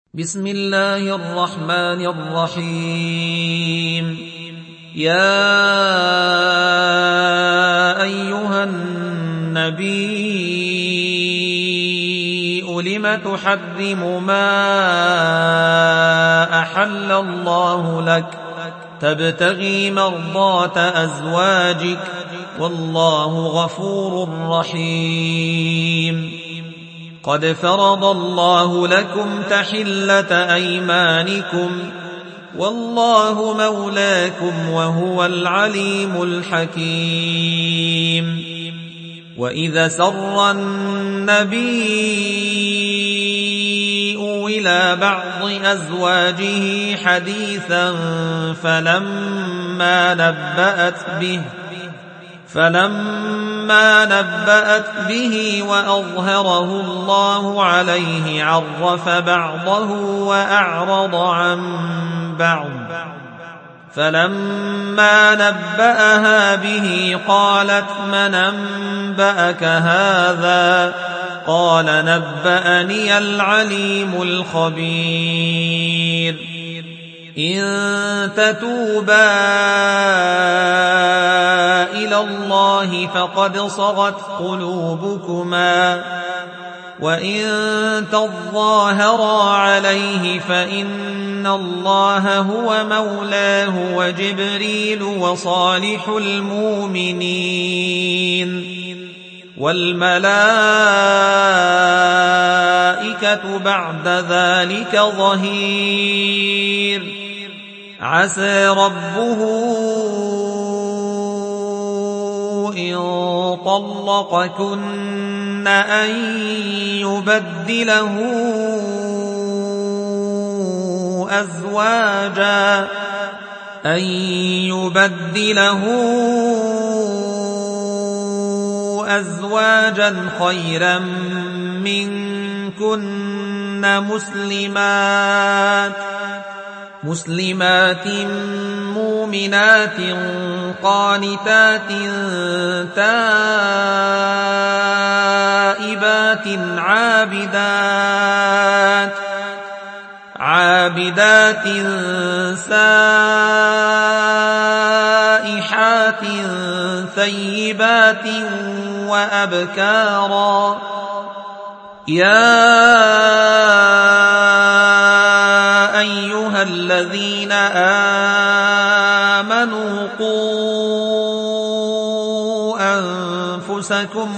بسم الله الرحمن الرحيم. يا أيها النبي لم تحرم ما أحل الله لك تبتغي مرضات أزواجك والله غفور رحيم. قد فرض الله لكم تحلة أيمانكم والله مولاكم وهو العليم الحكيم. وإذا سر النبي إلى بعض أزواجه حديثا فلما نبأت به وأظهره الله عليه عرف بعضه وأعرض عن بعض. فلما نبأها به قالت من أنبأك هذا؟ قال نبأني العليم الخبير. إن تتوبا إلى الله فقد صغت قلوبكما وإن تظاهرا عليه فإن الله هو مولاه وجبريل وصالح المؤمنين والملائكة بعد ذلك ظهير. عسى ربه إن طلقكن أن يبدله أزواجا خيرا منكن مسلمات مؤمنات قانتات تائبات عابدات سائحات ثيبات وأبكارا. يا أيها الذين آمنوا قوا أنفسكم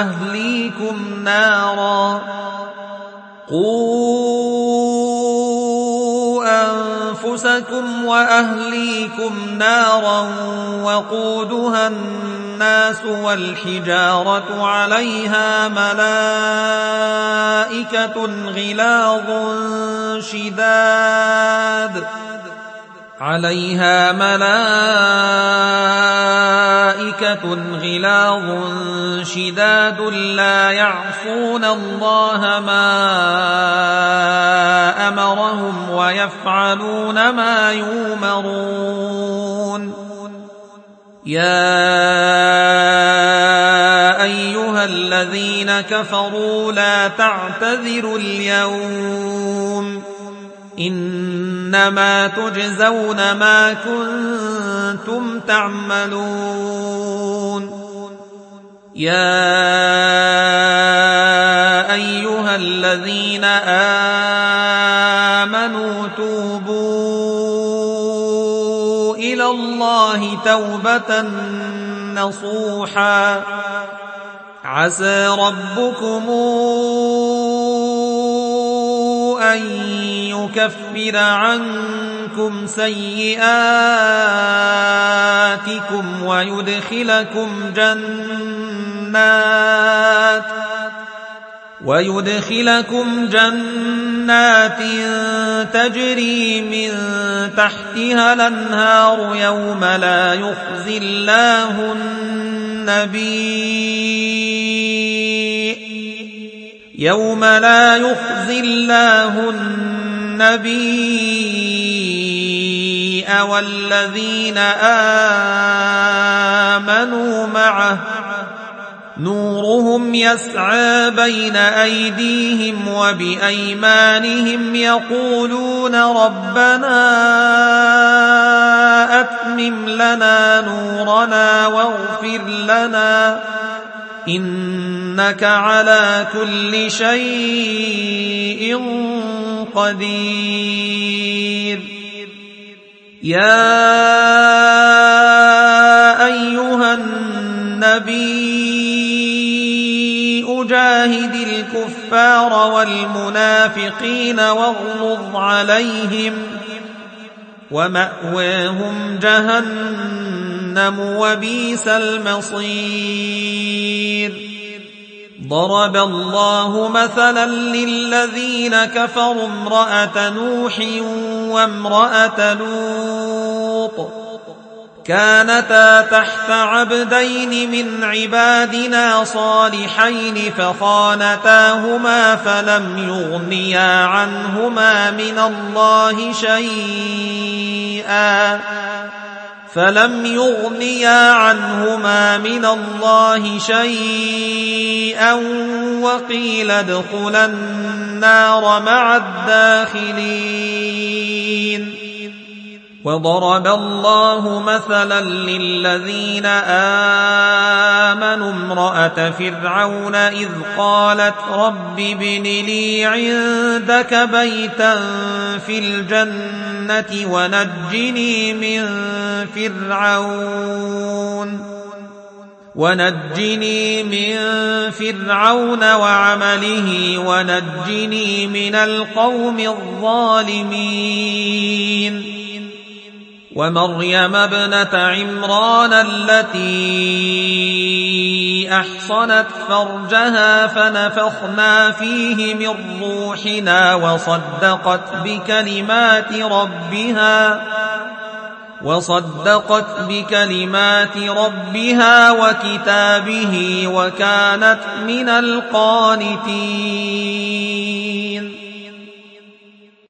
وأهليكم نارا وقودها الناس والحجارة عليها ملائكة غلاظ شداد لا يعصون الله ما أمرهم ويفعلون ما يؤمرون. يا أيها الذين كفروا لا تعتذروا اليوم إنما تجزون ما كنتم تعملون. يا أيها الذين آمنوا توبوا إلى الله توبة نصوحا. عسى ربكم أن يكفر عنكم سيئاتكم ويدخلكم جنات تجري من تحتها الأنهار يوم لا يخزي الله النبي والذين آمنوا معه نورهم يسعى بين أيديهم وبأيمانهم يقولون ربنا أتمم لنا نورنا واغفر لنا إنك على كل شيء قدير. يا أيها النبي جاهد الكفار والمنافقين واغلظ عليهم ومأواهم جهنم وبئس المصير. ضرب الله مثلا للذين كفروا امرأة نوح وامرأة لوط كانتا تحت عبدين من عبادنا صالحين فخانتاهما فلم يغنيا عنهما من الله شيئا وقيل ادخلا النار مع الداخلين. وضرب الله مثلا للذين آمنوا امرأة فرعون إذ قالت رب ابن لي عندك بيتا في الجنة ونجني من فرعون وعمله ونجني من القوم الظالمين. ومريم ابنة عمران التي أحصنت فرجها فنفخنا فيه من روحنا وصدقت بكلمات ربها وكتابه وكانت من القانتين.